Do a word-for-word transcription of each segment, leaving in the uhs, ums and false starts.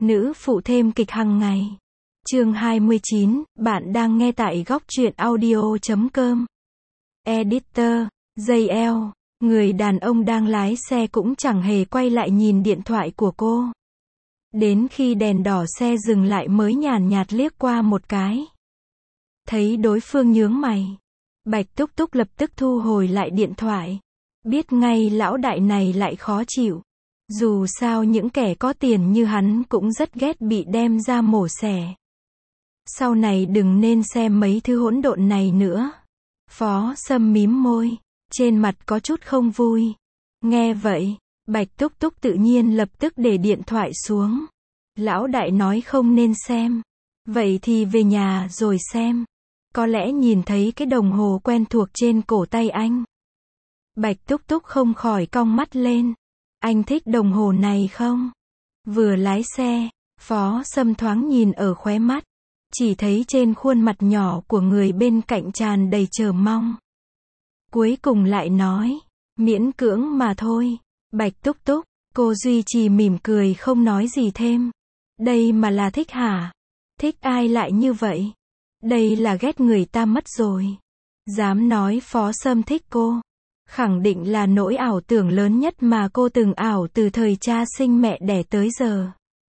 Nữ phụ thêm kịch hàng ngày. Chương hai mươi chín, bạn đang nghe tại góc truyện audio chấm com. Editor, gi eo, người đàn ông đang lái xe cũng chẳng hề quay lại nhìn điện thoại của cô. Đến khi đèn đỏ xe dừng lại mới nhàn nhạt liếc qua một cái. Thấy đối phương nhướng mày. Bạch Túc Túc lập tức thu hồi lại điện thoại. Biết ngay lão đại này lại khó chịu. Dù sao những kẻ có tiền như hắn cũng rất ghét bị đem ra mổ xẻ. Sau này đừng nên xem mấy thứ hỗn độn này nữa. Phó Sâm mím môi, trên mặt có chút không vui. Nghe vậy, Bạch Túc Túc tự nhiên lập tức để điện thoại xuống. Lão đại nói không nên xem. Vậy thì về nhà rồi xem. Có lẽ nhìn thấy cái đồng hồ quen thuộc trên cổ tay anh. Bạch Túc Túc không khỏi cong mắt lên. Anh thích đồng hồ này không? Vừa lái xe, Phó Sâm thoáng nhìn ở khóe mắt. Chỉ thấy trên khuôn mặt nhỏ của người bên cạnh tràn đầy chờ mong. Cuối cùng lại nói, miễn cưỡng mà thôi. Bạch Túc Túc, cô duy trì mỉm cười không nói gì thêm. Đây mà là thích hả? Thích ai lại như vậy? Đây là ghét người ta mất rồi. Dám nói Phó Sâm thích cô. Khẳng định là nỗi ảo tưởng lớn nhất mà cô từng ảo từ thời cha sinh mẹ đẻ tới giờ.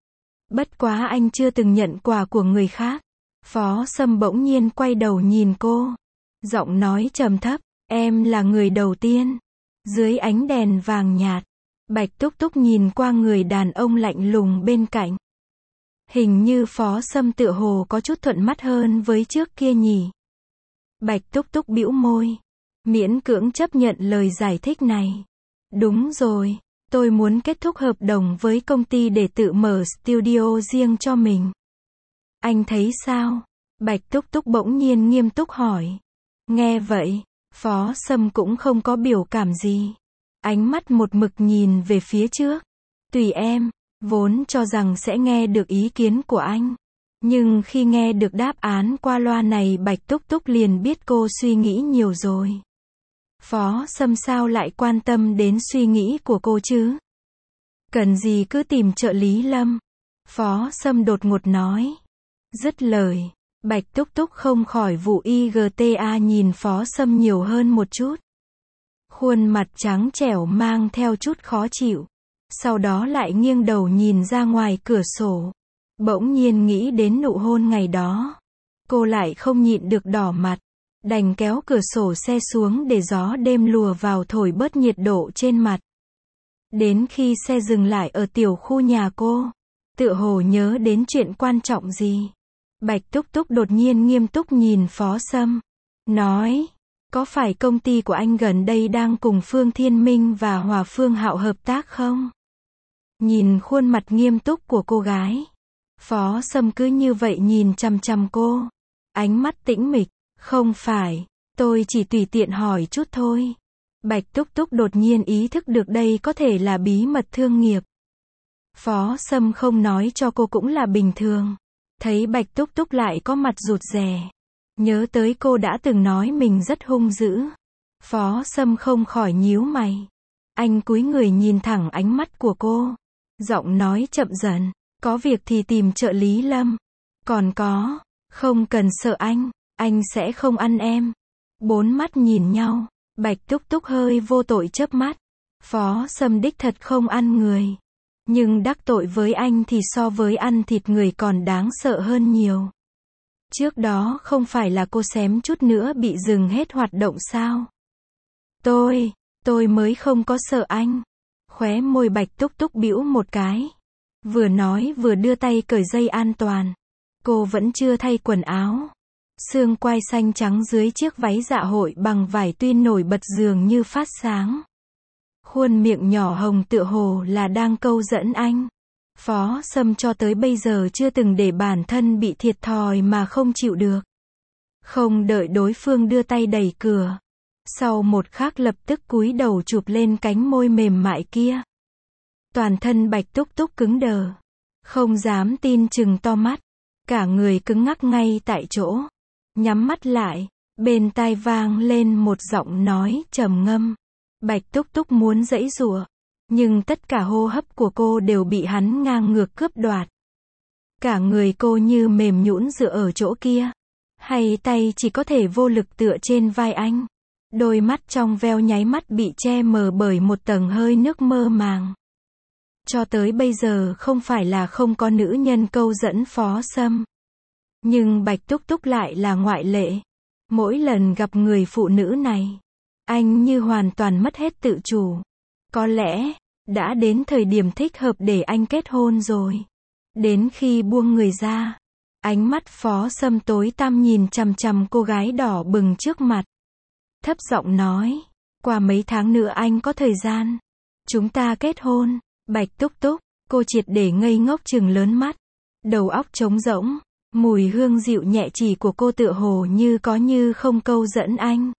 Bất quá anh chưa từng nhận quà của người khác. Phó Sâm bỗng nhiên quay đầu nhìn cô. Giọng nói trầm thấp, em là người đầu tiên. Dưới ánh đèn vàng nhạt, Bạch Túc Túc nhìn qua người đàn ông lạnh lùng bên cạnh. Hình như Phó Sâm tựa hồ có chút thuận mắt hơn với trước kia nhỉ. Bạch Túc Túc bĩu môi. Miễn cưỡng chấp nhận lời giải thích này. Đúng rồi, tôi muốn kết thúc hợp đồng với công ty để tự mở studio riêng cho mình. Anh thấy sao? Bạch Túc Túc bỗng nhiên nghiêm túc hỏi. Nghe vậy, Phó Sâm cũng không có biểu cảm gì. Ánh mắt một mực nhìn về phía trước. Tùy em, vốn cho rằng sẽ nghe được ý kiến của anh. Nhưng khi nghe được đáp án qua loa này Bạch Túc Túc liền biết cô suy nghĩ nhiều rồi. Phó Sâm sao lại quan tâm đến suy nghĩ của cô chứ? Cần gì cứ tìm trợ lý Lâm. Phó Sâm đột ngột nói. Dứt lời, Bạch Túc Túc không khỏi vụ i giê tê a nhìn Phó Sâm nhiều hơn một chút. Khuôn mặt trắng trẻo mang theo chút khó chịu. Sau đó lại nghiêng đầu nhìn ra ngoài cửa sổ. Bỗng nhiên nghĩ đến nụ hôn ngày đó. Cô lại không nhịn được đỏ mặt. Đành kéo cửa sổ xe xuống để gió đêm lùa vào thổi bớt nhiệt độ trên mặt. Đến khi xe dừng lại ở tiểu khu nhà cô, tựa hồ nhớ đến chuyện quan trọng gì. Bạch Túc Túc đột nhiên nghiêm túc nhìn Phó Sâm. Nói, có phải công ty của anh gần đây đang cùng Phương Thiên Minh và Hòa Phương Hạo hợp tác không? Nhìn khuôn mặt nghiêm túc của cô gái. Phó Sâm cứ như vậy nhìn chằm chằm cô. Ánh mắt tĩnh mịch. Không phải, tôi chỉ tùy tiện hỏi chút thôi. Bạch Túc Túc đột nhiên ý thức được đây có thể là bí mật thương nghiệp. Phó Sâm không nói cho cô cũng là bình thường. Thấy Bạch Túc Túc lại có mặt rụt rè. Nhớ tới cô đã từng nói mình rất hung dữ. Phó Sâm không khỏi nhíu mày. Anh cúi người nhìn thẳng ánh mắt của cô. Giọng nói chậm dần. Có việc thì tìm trợ lý Lâm. Còn có, không cần sợ anh. Anh sẽ không ăn em. Bốn mắt nhìn nhau. Bạch Túc Túc hơi vô tội chớp mắt. Phó Sâm đích thật không ăn người. Nhưng đắc tội với anh thì so với ăn thịt người còn đáng sợ hơn nhiều. Trước đó không phải là cô xém chút nữa bị dừng hết hoạt động sao? Tôi, tôi mới không có sợ anh. Khóe môi Bạch Túc Túc bĩu một cái. Vừa nói vừa đưa tay cởi dây an toàn. Cô vẫn chưa thay quần áo. Xương quai xanh trắng dưới chiếc váy dạ hội bằng vải tuyên nổi bật dường như phát sáng. Khuôn miệng nhỏ hồng tựa hồ là đang câu dẫn anh. Phó Sâm cho tới bây giờ chưa từng để bản thân bị thiệt thòi mà không chịu được. Không đợi đối phương đưa tay đẩy cửa. Sau một khắc lập tức cúi đầu chụp lên cánh môi mềm mại kia. Toàn thân Bạch Túc Túc cứng đờ. Không dám tin chừng to mắt. Cả người cứng ngắc ngay tại chỗ. Nhắm mắt lại, bên tai vang lên một giọng nói trầm ngâm. Bạch Túc Túc muốn giãy giụa, nhưng tất cả hô hấp của cô đều bị hắn ngang ngược cướp đoạt. Cả người cô như mềm nhũn dựa ở chỗ kia. Hay tay chỉ có thể vô lực tựa trên vai anh. Đôi mắt trong veo nháy mắt bị che mờ bởi một tầng hơi nước mơ màng. Cho tới bây giờ không phải là không có nữ nhân câu dẫn Phó Sâm. Nhưng Bạch Túc Túc lại là ngoại lệ. Mỗi lần gặp người phụ nữ này, anh như hoàn toàn mất hết tự chủ. Có lẽ, đã đến thời điểm thích hợp để anh kết hôn rồi. Đến khi buông người ra, ánh mắt Phó Sâm tối tăm nhìn chằm chằm cô gái đỏ bừng trước mặt. Thấp giọng nói, qua mấy tháng nữa anh có thời gian. Chúng ta kết hôn. Bạch Túc Túc, cô triệt để ngây ngốc trừng lớn mắt. Đầu óc trống rỗng, mùi hương dịu nhẹ chỉ của cô tựa hồ như có như không câu dẫn anh.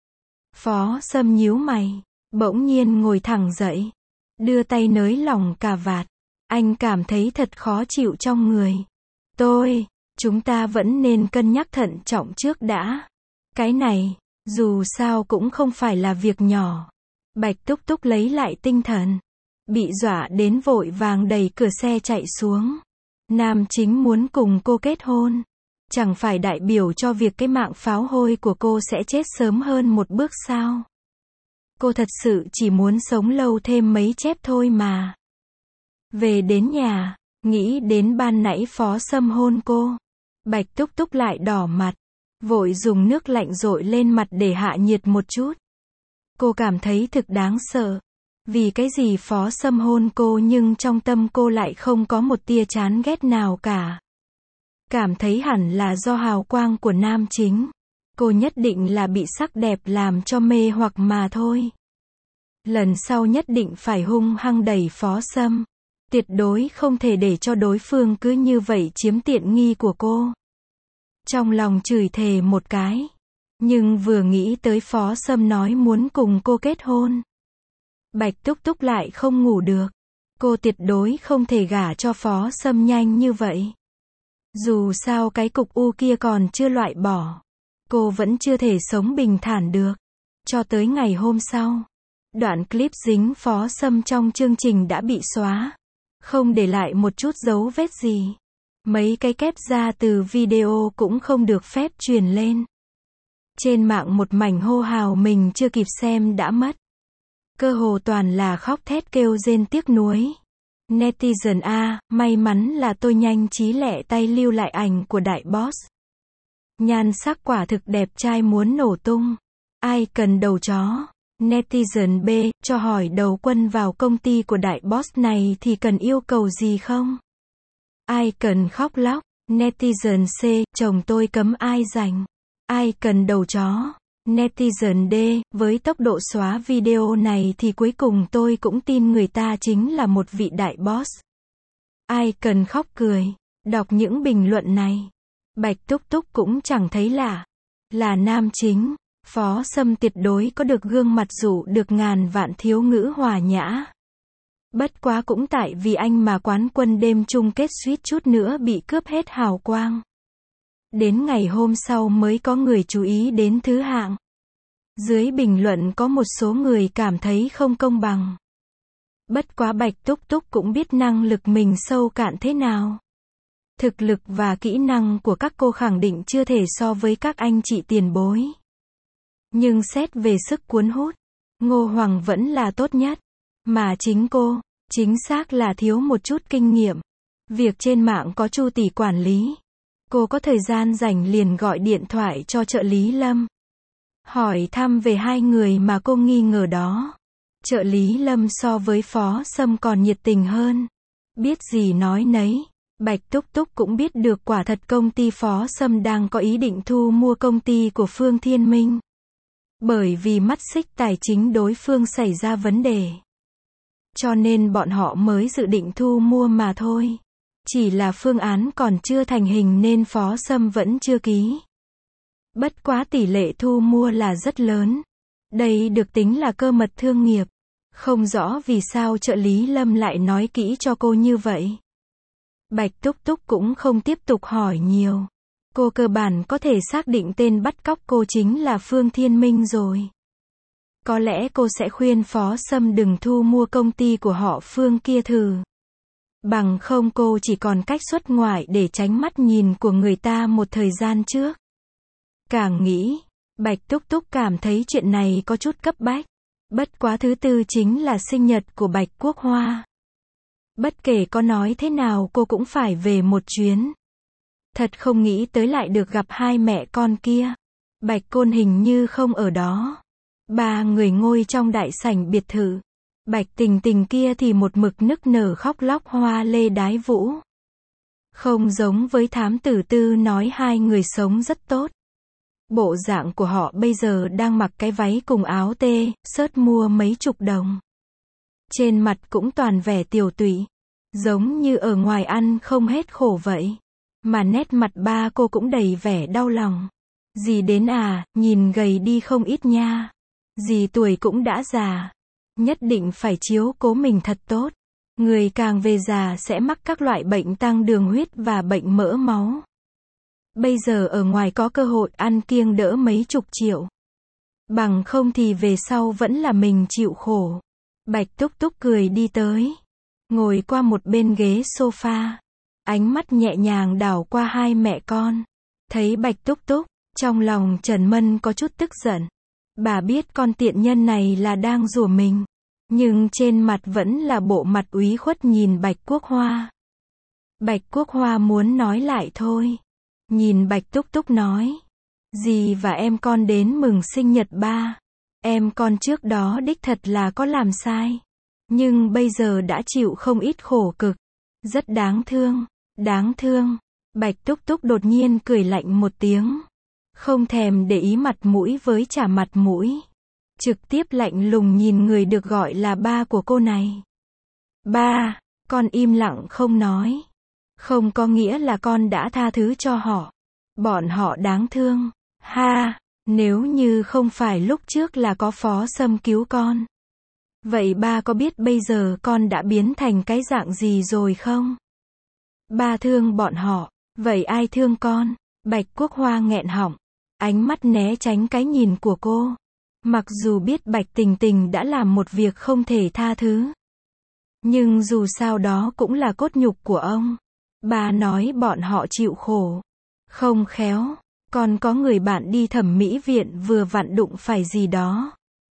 Phó Sâm nhíu mày, bỗng nhiên ngồi thẳng dậy, đưa tay nới lỏng cà vạt. Anh cảm thấy thật khó chịu trong người. Tôi, chúng ta vẫn nên cân nhắc thận trọng trước đã. Cái này, dù sao cũng không phải là việc nhỏ. Bạch Túc Túc lấy lại tinh thần. Bị dọa đến vội vàng đẩy cửa xe chạy xuống. Nam chính muốn cùng cô kết hôn. Chẳng phải đại biểu cho việc cái mạng pháo hôi của cô sẽ chết sớm hơn một bước sao? Cô thật sự chỉ muốn sống lâu thêm mấy chép thôi mà. Về đến nhà, nghĩ đến ban nãy Phó Sâm hôn cô. Bạch Túc Túc lại đỏ mặt. Vội dùng nước lạnh dội lên mặt để hạ nhiệt một chút. Cô cảm thấy thực đáng sợ. Vì cái gì Phó Sâm hôn cô nhưng trong tâm cô lại không có một tia chán ghét nào cả. Cảm thấy hẳn là do hào quang của nam chính. Cô nhất định là bị sắc đẹp làm cho mê hoặc mà thôi. Lần sau nhất định phải hung hăng đẩy Phó Sâm. Tuyệt đối không thể để cho đối phương cứ như vậy chiếm tiện nghi của cô. Trong lòng chửi thề một cái. Nhưng vừa nghĩ tới Phó Sâm nói muốn cùng cô kết hôn. Bạch Túc Túc lại không ngủ được. Cô tuyệt đối không thể gả cho Phó Sâm nhanh như vậy. Dù sao cái cục u kia còn chưa loại bỏ. Cô vẫn chưa thể sống bình thản được. Cho tới ngày hôm sau. Đoạn clip dính Phó Sâm trong chương trình đã bị xóa. Không để lại một chút dấu vết gì. Mấy cái kép ra từ video cũng không được phép truyền lên. Trên mạng một mảnh hô hào mình chưa kịp xem đã mất. Cơ hồ toàn là khóc thét kêu rên tiếc nuối. Netizen A, may mắn là tôi nhanh trí lẹ tay lưu lại ảnh của đại boss. Nhan sắc quả thực đẹp trai muốn nổ tung. Ai cần đầu chó? Netizen B, cho hỏi đầu quân vào công ty của đại boss này thì cần yêu cầu gì không? Ai cần khóc lóc? Netizen C, chồng tôi cấm ai rảnh. Ai cần đầu chó? Netizen D, với tốc độ xóa video này thì cuối cùng tôi cũng tin người ta chính là một vị đại boss. Ai cần khóc cười? Đọc những bình luận này. Bạch Túc Túc cũng chẳng thấy lạ. Là nam chính. Phó Sâm tuyệt đối có được gương mặt dụ được ngàn vạn thiếu ngữ hòa nhã. Bất quá cũng tại vì anh mà quán quân đêm chung kết suýt chút nữa bị cướp hết hào quang. Đến ngày hôm sau mới có người chú ý đến thứ hạng. Dưới bình luận có một số người cảm thấy không công bằng. Bất quá Bạch Túc Túc cũng biết năng lực mình sâu cạn thế nào. Thực lực và kỹ năng của các cô khẳng định chưa thể so với các anh chị tiền bối. Nhưng xét về sức cuốn hút, Ngô Hoàng vẫn là tốt nhất. Mà chính cô, chính xác là thiếu một chút kinh nghiệm. Việc trên mạng có Chu tỷ quản lý. Cô có thời gian rảnh liền gọi điện thoại cho trợ lý Lâm. Hỏi thăm về hai người mà cô nghi ngờ đó. Trợ lý Lâm so với Phó Sâm còn nhiệt tình hơn. Biết gì nói nấy. Bạch Túc Túc cũng biết được quả thật công ty Phó Sâm đang có ý định thu mua công ty của Phương Thiên Minh. Bởi vì mắt xích tài chính đối phương xảy ra vấn đề. Cho nên bọn họ mới dự định thu mua mà thôi. Chỉ là phương án còn chưa thành hình nên Phó Sâm vẫn chưa ký. Bất quá tỷ lệ thu mua là rất lớn. Đây được tính là cơ mật thương nghiệp. Không rõ vì sao trợ lý Lâm lại nói kỹ cho cô như vậy. Bạch Túc Túc cũng không tiếp tục hỏi nhiều. Cô cơ bản có thể xác định tên bắt cóc cô chính là Phương Thiên Minh rồi. Có lẽ cô sẽ khuyên Phó Sâm đừng thu mua công ty của họ Phương kia thử. Bằng không cô chỉ còn cách xuất ngoại để tránh mắt nhìn của người ta một thời gian trước. Càng nghĩ, Bạch Túc Túc cảm thấy chuyện này có chút cấp bách. Bất quá thứ tư chính là sinh nhật của Bạch Quốc Hoa. Bất kể có nói thế nào cô cũng phải về một chuyến. Thật không nghĩ tới lại được gặp hai mẹ con kia. Bạch Côn hình như không ở đó. Ba người ngồi trong đại sảnh biệt thự. Bạch Tình Tình kia thì một mực nức nở khóc lóc hoa lê đái vũ. Không giống với thám tử Tư nói hai người sống rất tốt. Bộ dạng của họ bây giờ đang mặc cái váy cùng áo tê, sớt mua mấy chục đồng. Trên mặt cũng toàn vẻ tiều tụy. Giống như ở ngoài ăn không hết khổ vậy. Mà nét mặt ba cô cũng đầy vẻ đau lòng. Dì đến à, nhìn gầy đi không ít nha. Dì tuổi cũng đã già. Nhất định phải chiếu cố mình thật tốt. Người càng về già sẽ mắc các loại bệnh tăng đường huyết và bệnh mỡ máu. Bây giờ ở ngoài có cơ hội ăn kiêng đỡ mấy chục triệu. Bằng không thì về sau vẫn là mình chịu khổ. Bạch Túc Túc cười đi tới. Ngồi qua một bên ghế sofa. Ánh mắt nhẹ nhàng đảo qua hai mẹ con. Thấy Bạch Túc Túc, trong lòng Trần Mân có chút tức giận. Bà biết con tiện nhân này là đang rủa mình. Nhưng trên mặt vẫn là bộ mặt úy khuất nhìn Bạch Quốc Hoa. Bạch Quốc Hoa muốn nói lại thôi. Nhìn Bạch Túc Túc nói. Dì và em con đến mừng sinh nhật ba. Em con trước đó đích thật là có làm sai. Nhưng bây giờ đã chịu không ít khổ cực. Rất đáng thương. Đáng thương. Bạch Túc Túc đột nhiên cười lạnh một tiếng. Không thèm để ý mặt mũi với trả mặt mũi. Trực tiếp lạnh lùng nhìn người được gọi là ba của cô này. Ba, con im lặng không nói. Không có nghĩa là con đã tha thứ cho họ. Bọn họ đáng thương. Ha, nếu như không phải lúc trước là có Phó Sâm cứu con. Vậy ba có biết bây giờ con đã biến thành cái dạng gì rồi không? Ba thương bọn họ. Vậy ai thương con? Bạch Quốc Hoa nghẹn họng. Ánh mắt né tránh cái nhìn của cô. Mặc dù biết Bạch Tình Tình đã làm một việc không thể tha thứ. Nhưng dù sao đó cũng là cốt nhục của ông. Bà nói bọn họ chịu khổ. Không khéo, còn có người bạn đi thẩm mỹ viện vừa vặn đụng phải gì đó.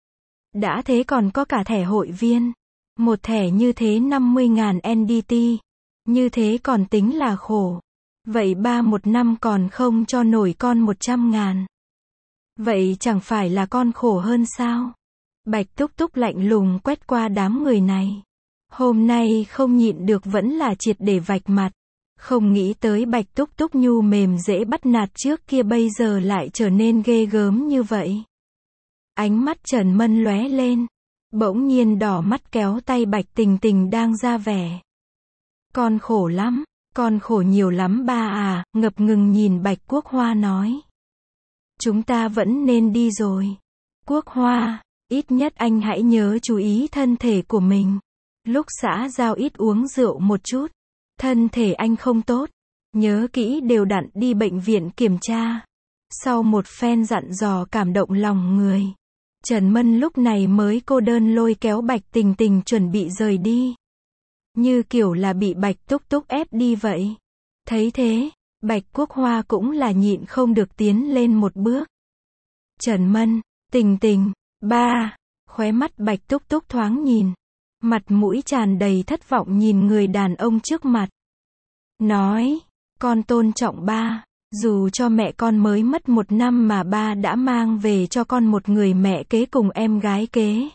Đã thế còn có cả thẻ hội viên. Một thẻ như thế năm mươi ngàn en đê tê. Như thế còn tính là khổ. Vậy ba một năm còn không cho nổi con một trăm ngàn. Vậy chẳng phải là con khổ hơn sao? Bạch Túc Túc lạnh lùng quét qua đám người này. Hôm nay không nhịn được vẫn là triệt để vạch mặt. Không nghĩ tới Bạch Túc Túc nhu mềm dễ bắt nạt trước kia bây giờ lại trở nên ghê gớm như vậy. Ánh mắt Trần Mân lóe lên. Bỗng nhiên đỏ mắt kéo tay Bạch Tình Tình đang ra vẻ. Con khổ lắm, con khổ nhiều lắm ba à, ngập ngừng nhìn Bạch Quốc Hoa nói. Chúng ta vẫn nên đi rồi. Quốc Hoa, ít nhất anh hãy nhớ chú ý thân thể của mình. Lúc xã giao ít uống rượu một chút. Thân thể anh không tốt. Nhớ kỹ đều đặn đi bệnh viện kiểm tra. Sau một phen dặn dò cảm động lòng người. Trần Mân lúc này mới cô đơn lôi kéo Bạch Tình Tình chuẩn bị rời đi. Như kiểu là bị Bạch Túc Túc ép đi vậy. Thấy thế, Bạch Quốc Hoa cũng là nhịn không được tiến lên một bước. Trần Mân, Tình Tình, ba, khóe mắt Bạch Túc Túc thoáng nhìn. Mặt mũi tràn đầy thất vọng nhìn người đàn ông trước mặt. Nói, con tôn trọng ba, dù cho mẹ con mới mất một năm mà ba đã mang về cho con một người mẹ kế cùng em gái kế.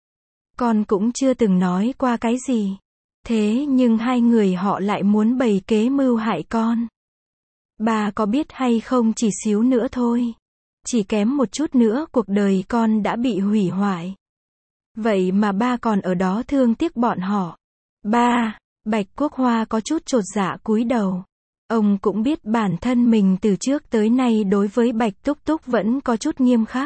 Con cũng chưa từng nói qua cái gì. Thế nhưng hai người họ lại muốn bày kế mưu hại con. Ba có biết hay không chỉ xíu nữa thôi. Chỉ kém một chút nữa cuộc đời con đã bị hủy hoại. Vậy mà ba còn ở đó thương tiếc bọn họ. Ba, Bạch Quốc Hoa có chút chột dạ cúi đầu. Ông cũng biết bản thân mình từ trước tới nay đối với Bạch Túc Túc vẫn có chút nghiêm khắc.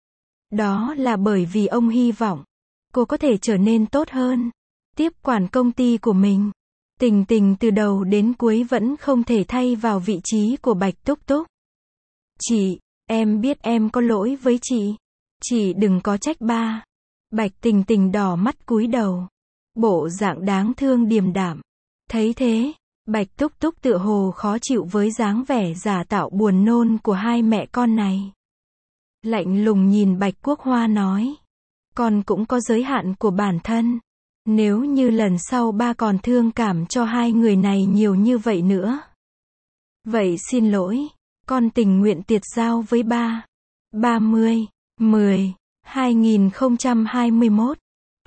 Đó là bởi vì ông hy vọng cô có thể trở nên tốt hơn. Tiếp quản công ty của mình. Tình Tình từ đầu đến cuối vẫn không thể thay vào vị trí của Bạch Túc Túc. Chị, em biết em có lỗi với chị. Chị đừng có trách ba. Bạch Tình Tình đỏ mắt cúi đầu. Bộ dạng đáng thương điềm đạm. Thấy thế, Bạch Túc Túc tựa hồ khó chịu với dáng vẻ giả tạo buồn nôn của hai mẹ con này. Lạnh lùng nhìn Bạch Quốc Hoa nói. Con cũng có giới hạn của bản thân. Nếu như lần sau ba còn thương cảm cho hai người này nhiều như vậy nữa. Vậy xin lỗi, con tình nguyện tiệt giao với ba. ba mươi, mười, hai nghìn không trăm hai mươi mốt.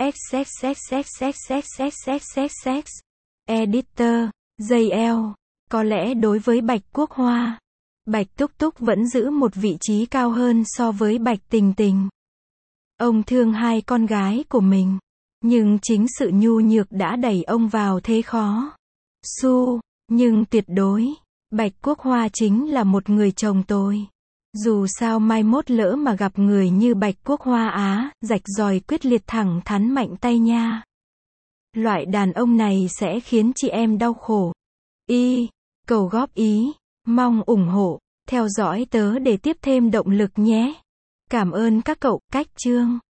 XXXXXXXXXX. Editor, gi eo. Có lẽ đối với Bạch Quốc Hoa, Bạch Túc Túc vẫn giữ một vị trí cao hơn so với Bạch Tình Tình. Ông thương hai con gái của mình, nhưng chính sự nhu nhược đã đẩy ông vào thế khó. Su, nhưng tuyệt đối, Bạch Quốc Hoa chính là một người chồng tồi. Dù sao mai mốt lỡ mà gặp người như Bạch Quốc Hoa á, rạch ròi quyết liệt thẳng thắn mạnh tay nha. Loại đàn ông này sẽ khiến chị em đau khổ. Y, cầu góp ý, mong ủng hộ, theo dõi tớ để tiếp thêm động lực nhé. Cảm ơn các cậu, cách chương.